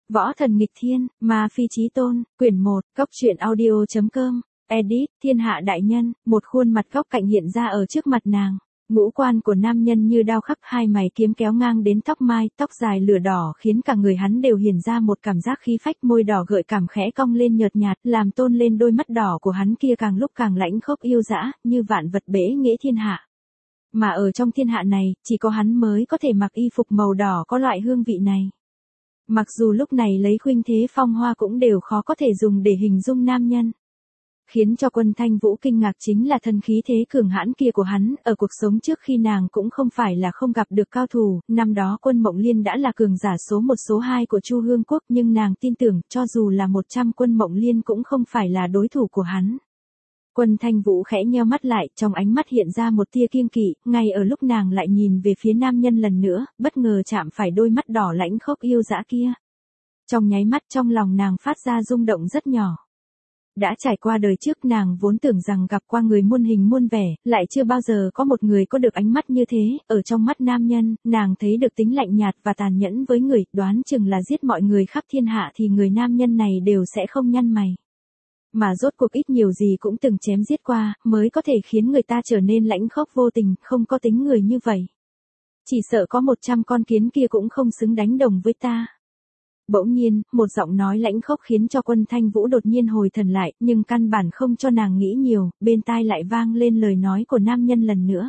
Võ thần nghịch thiên, ma phi chí tôn, quyển 1, Cốc truyện audio.com, edit, thiên hạ đại nhân, một khuôn mặt góc cạnh hiện ra ở trước mặt nàng. Ngũ quan của nam nhân như đao khắc, hai mày kiếm kéo ngang đến tóc mai, tóc dài lửa đỏ khiến cả người hắn đều hiện ra một cảm giác khí phách, môi đỏ gợi cảm khẽ cong lên nhợt nhạt, làm tôn lên đôi mắt đỏ của hắn kia càng lúc càng lãnh khốc yêu dã, như vạn vật bẽ nghĩa thiên hạ. Mà ở trong thiên hạ này, chỉ có hắn mới có thể mặc y phục màu đỏ có loại hương vị này. Mặc dù lúc này lấy khuynh thế phong hoa cũng đều khó có thể dùng để hình dung nam nhân. Khiến cho Quân Thanh Vũ kinh ngạc chính là thân khí thế cường hãn kia của hắn, ở cuộc sống trước khi nàng cũng không phải là không gặp được cao thủ, năm đó Quân Mộng Liên đã là cường giả số 1 số 2 của Chu Hương Quốc, nhưng nàng tin tưởng cho dù là 100 Quân Mộng Liên cũng không phải là đối thủ của hắn. Quân Thanh Vũ khẽ nheo mắt lại, trong ánh mắt hiện ra một tia kiêng kỵ, ngay ở lúc nàng lại nhìn về phía nam nhân lần nữa, bất ngờ chạm phải đôi mắt đỏ lãnh khốc yêu dã kia. Trong nháy mắt trong lòng nàng phát ra rung động rất nhỏ. Đã trải qua đời trước nàng vốn tưởng rằng gặp qua người muôn hình muôn vẻ, lại chưa bao giờ có một người có được ánh mắt như thế, ở trong mắt nam nhân, nàng thấy được tính lạnh nhạt và tàn nhẫn với người, đoán chừng là giết mọi người khắp thiên hạ thì người nam nhân này đều sẽ không nhăn mày. Mà rốt cuộc ít nhiều gì cũng từng chém giết qua, mới có thể khiến người ta trở nên lãnh khốc vô tình, không có tính người như vậy. Chỉ sợ có 100 con kiến kia cũng không xứng đánh đồng với ta. Bỗng nhiên, một giọng nói lãnh khốc khiến cho Quân Thanh Vũ đột nhiên hồi thần lại, nhưng căn bản không cho nàng nghĩ nhiều, bên tai lại vang lên lời nói của nam nhân lần nữa.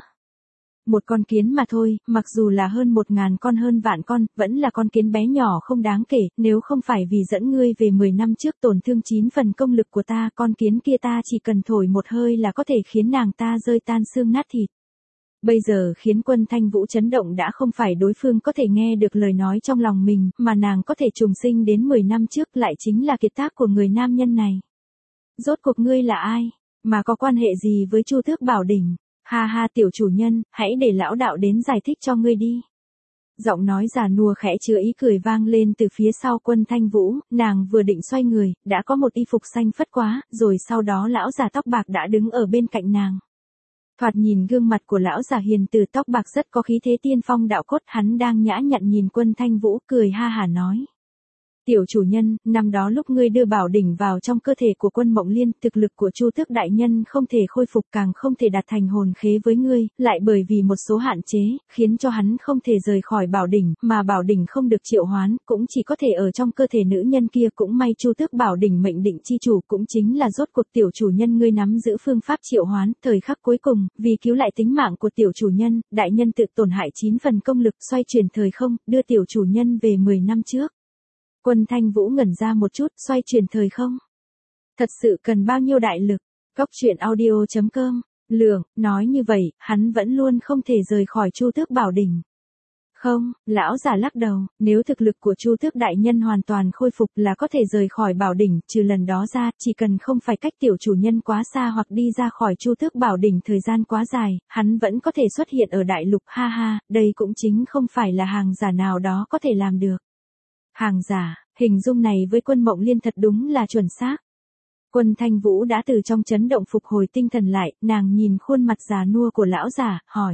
Một con kiến mà thôi, mặc dù là hơn 1000 con hơn vạn con, vẫn là con kiến bé nhỏ không đáng kể, nếu không phải vì dẫn ngươi về 10 năm trước tổn thương 9 phần công lực của ta, con kiến kia ta chỉ cần thổi một hơi là có thể khiến nàng ta rơi tan xương nát thịt. Bây giờ khiến Quân Thanh Vũ chấn động đã không phải đối phương có thể nghe được lời nói trong lòng mình, mà nàng có thể trùng sinh đến 10 năm trước lại chính là kiệt tác của người nam nhân này. Rốt cuộc ngươi là ai, mà có quan hệ gì với Chu Tước Bảo Đỉnh? Ha ha tiểu chủ nhân, hãy để lão đạo đến giải thích cho ngươi đi. Giọng nói già nua khẽ chứa ý cười vang lên từ phía sau Quân Thanh Vũ, nàng vừa định xoay người, đã có một y phục xanh phất quá, rồi sau đó lão già tóc bạc đã đứng ở bên cạnh nàng. Thoạt nhìn gương mặt của lão già hiền từ tóc bạc rất có khí thế tiên phong đạo cốt, hắn đang nhã nhặn nhìn Quân Thanh Vũ cười ha hả nói. Tiểu chủ nhân, năm đó lúc ngươi đưa bảo đỉnh vào trong cơ thể của Quân Mộng Liên, thực lực của Chu Tước đại nhân không thể khôi phục càng không thể đạt thành hồn khế với ngươi, lại bởi vì một số hạn chế, khiến cho hắn không thể rời khỏi bảo đỉnh, mà bảo đỉnh không được triệu hoán, cũng chỉ có thể ở trong cơ thể nữ nhân kia, cũng may Chu Tước bảo đỉnh mệnh định chi chủ cũng chính là rốt cuộc tiểu chủ nhân ngươi nắm giữ phương pháp triệu hoán, thời khắc cuối cùng, vì cứu lại tính mạng của tiểu chủ nhân, đại nhân tự tổn hại 9 phần công lực xoay chuyển thời không, đưa tiểu chủ nhân về 10 năm trước. Quân Thanh Vũ ngẩn ra một chút, xoay chuyển thời không? Thật sự cần bao nhiêu đại lực? Cốc truyện audio.com, Lượng, nói như vậy, hắn vẫn luôn không thể rời khỏi Chu Tước Bảo Đỉnh. Không, lão già lắc đầu, nếu thực lực của Chu Tước đại nhân hoàn toàn khôi phục là có thể rời khỏi Bảo Đỉnh, trừ lần đó ra, chỉ cần không phải cách tiểu chủ nhân quá xa hoặc đi ra khỏi Chu Tước Bảo Đỉnh thời gian quá dài, hắn vẫn có thể xuất hiện ở đại lục, ha ha, đây cũng chính không phải là hàng giả nào đó có thể làm được. Hàng giả, hình dung này với Quân Mộng Liên thật đúng là chuẩn xác. Quân Thanh Vũ đã từ trong chấn động phục hồi tinh thần lại, nàng nhìn khuôn mặt già nua của lão già, hỏi.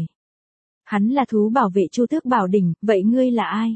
Hắn là thú bảo vệ Chu Tước Bảo Đỉnh, vậy ngươi là ai?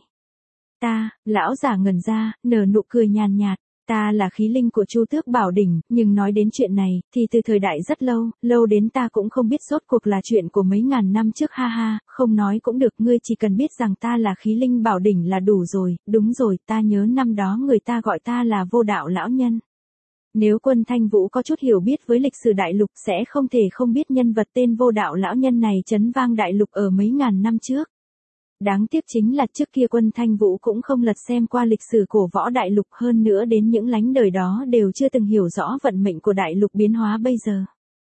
Ta, lão già ngẩn ra, nở nụ cười nhàn nhạt. Ta là khí linh của Chu Tước Bảo Đỉnh, nhưng nói đến chuyện này, thì từ thời đại rất lâu, lâu đến ta cũng không biết rốt cuộc là chuyện của mấy ngàn năm trước, ha ha, không nói cũng được, ngươi chỉ cần biết rằng ta là khí linh Bảo Đỉnh là đủ rồi, đúng rồi, ta nhớ năm đó người ta gọi ta là Vô Đạo lão nhân. Nếu Quân Thanh Vũ có chút hiểu biết với lịch sử đại lục sẽ không thể không biết nhân vật tên Vô Đạo lão nhân này chấn vang đại lục ở mấy ngàn năm trước. Đáng tiếc chính là trước kia Quân Thanh Vũ cũng không lật xem qua lịch sử cổ võ đại lục, hơn nữa đến những lánh đời đó đều chưa từng hiểu rõ vận mệnh của đại lục biến hóa bây giờ.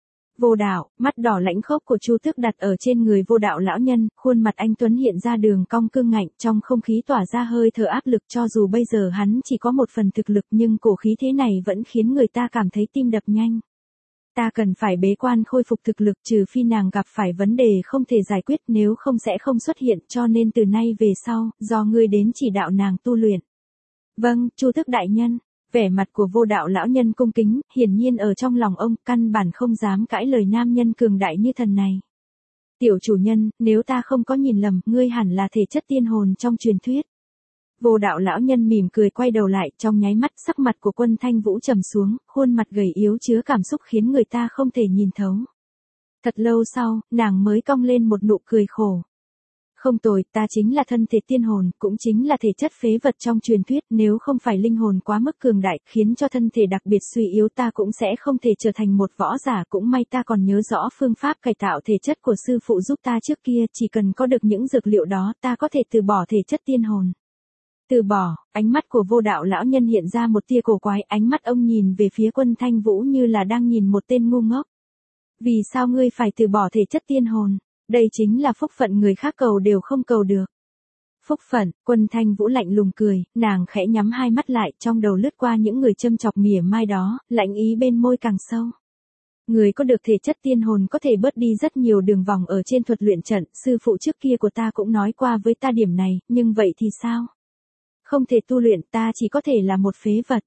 Vô Đạo, mắt đỏ lãnh khốc của Chu Tước đặt ở trên người Vô Đạo lão nhân, khuôn mặt anh tuấn hiện ra đường cong cương ngạnh, trong không khí tỏa ra hơi thở áp lực, cho dù bây giờ hắn chỉ có một phần thực lực nhưng cổ khí thế này vẫn khiến người ta cảm thấy tim đập nhanh. Ta cần phải bế quan khôi phục thực lực, trừ phi nàng gặp phải vấn đề không thể giải quyết, nếu không sẽ không xuất hiện, cho nên từ nay về sau, do ngươi đến chỉ đạo nàng tu luyện. Vâng, Chu Tước đại nhân. Vẻ mặt của Vô Đạo lão nhân cung kính, hiển nhiên ở trong lòng ông, căn bản không dám cãi lời nam nhân cường đại như thần này. Tiểu chủ nhân, nếu ta không có nhìn lầm, ngươi hẳn là thể chất tiên hồn trong truyền thuyết. Vô đạo lão nhân mỉm cười quay đầu lại, trong nháy mắt sắc mặt của Quân Thanh Vũ trầm xuống, khuôn mặt gầy yếu chứa cảm xúc khiến người ta không thể nhìn thấu. Thật lâu sau, nàng mới cong lên một nụ cười khổ. Không tồi, ta chính là thân thể tiên hồn, cũng chính là thể chất phế vật trong truyền thuyết, nếu không phải linh hồn quá mức cường đại, khiến cho thân thể đặc biệt suy yếu ta cũng sẽ không thể trở thành một võ giả, cũng may ta còn nhớ rõ phương pháp cải tạo thể chất của sư phụ giúp ta trước kia, chỉ cần có được những dược liệu đó, ta có thể từ bỏ thể chất tiên hồn. Từ bỏ, ánh mắt của Vô đạo lão nhân hiện ra một tia cổ quái, ánh mắt ông nhìn về phía Quân Thanh Vũ như là đang nhìn một tên ngu ngốc. Vì sao ngươi phải từ bỏ thể chất tiên hồn? Đây chính là phúc phận người khác cầu đều không cầu được. Phúc phận, Quân Thanh Vũ lạnh lùng cười, nàng khẽ nhắm hai mắt lại, trong đầu lướt qua những người châm chọc mỉa mai đó, lạnh ý bên môi càng sâu. Người có được thể chất tiên hồn có thể bớt đi rất nhiều đường vòng ở trên thuật luyện trận, sư phụ trước kia của ta cũng nói qua với ta điểm này, nhưng vậy thì sao? Không thể tu luyện, ta chỉ có thể là một phế vật.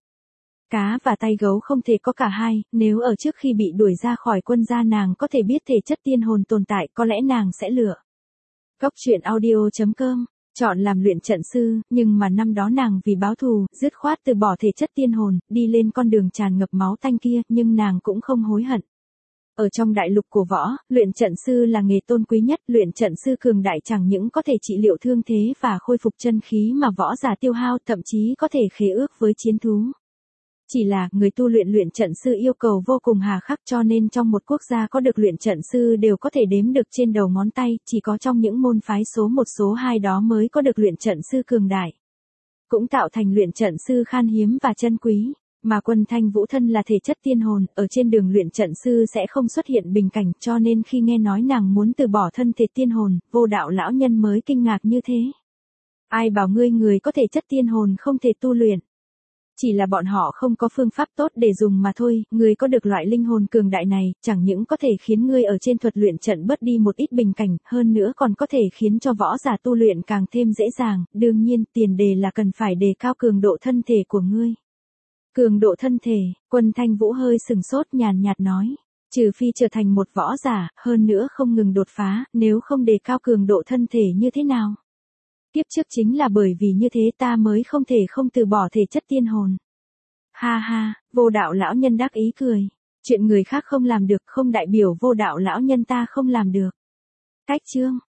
Cá và tay gấu không thể có cả hai, nếu ở trước khi bị đuổi ra khỏi quân gia nàng có thể biết thể chất tiên hồn tồn tại, có lẽ nàng sẽ lựa. Cốc truyện audio.com, chọn làm luyện trận sư, nhưng mà năm đó nàng vì báo thù, dứt khoát từ bỏ thể chất tiên hồn, đi lên con đường tràn ngập máu tanh kia, nhưng nàng cũng không hối hận. Ở trong đại lục của võ, luyện trận sư là nghề tôn quý nhất, luyện trận sư cường đại chẳng những có thể trị liệu thương thế và khôi phục chân khí mà võ giả tiêu hao, thậm chí có thể khế ước với chiến thú. Chỉ là, người tu luyện trận sư yêu cầu vô cùng hà khắc cho nên trong một quốc gia có được luyện trận sư đều có thể đếm được trên đầu ngón tay, chỉ có trong những môn phái số 1 số 2 đó mới có được luyện trận sư cường đại. Cũng tạo thành luyện trận sư khan hiếm và chân quý. Mà Quân Thanh Vũ thân là thể chất tiên hồn, ở trên đường luyện trận sư sẽ không xuất hiện bình cảnh, cho nên khi nghe nói nàng muốn từ bỏ thân thể tiên hồn, Vô đạo lão nhân mới kinh ngạc như thế. Ai bảo ngươi người có thể chất tiên hồn không thể tu luyện? Chỉ là bọn họ không có phương pháp tốt để dùng mà thôi, ngươi có được loại linh hồn cường đại này, chẳng những có thể khiến ngươi ở trên thuật luyện trận bớt đi một ít bình cảnh, hơn nữa còn có thể khiến cho võ giả tu luyện càng thêm dễ dàng, đương nhiên, tiền đề là cần phải đề cao cường độ thân thể của ngươi. Cường độ thân thể, Quân Thanh Vũ hơi sừng sốt nhàn nhạt nói. Trừ phi trở thành một võ giả, hơn nữa không ngừng đột phá, nếu không đề cao cường độ thân thể như thế nào? Kiếp trước chính là bởi vì như thế ta mới không thể không từ bỏ thể chất tiên hồn. Ha ha, Vô đạo lão nhân đắc ý cười. Chuyện người khác không làm được không đại biểu Vô đạo lão nhân ta không làm được. Cách chương.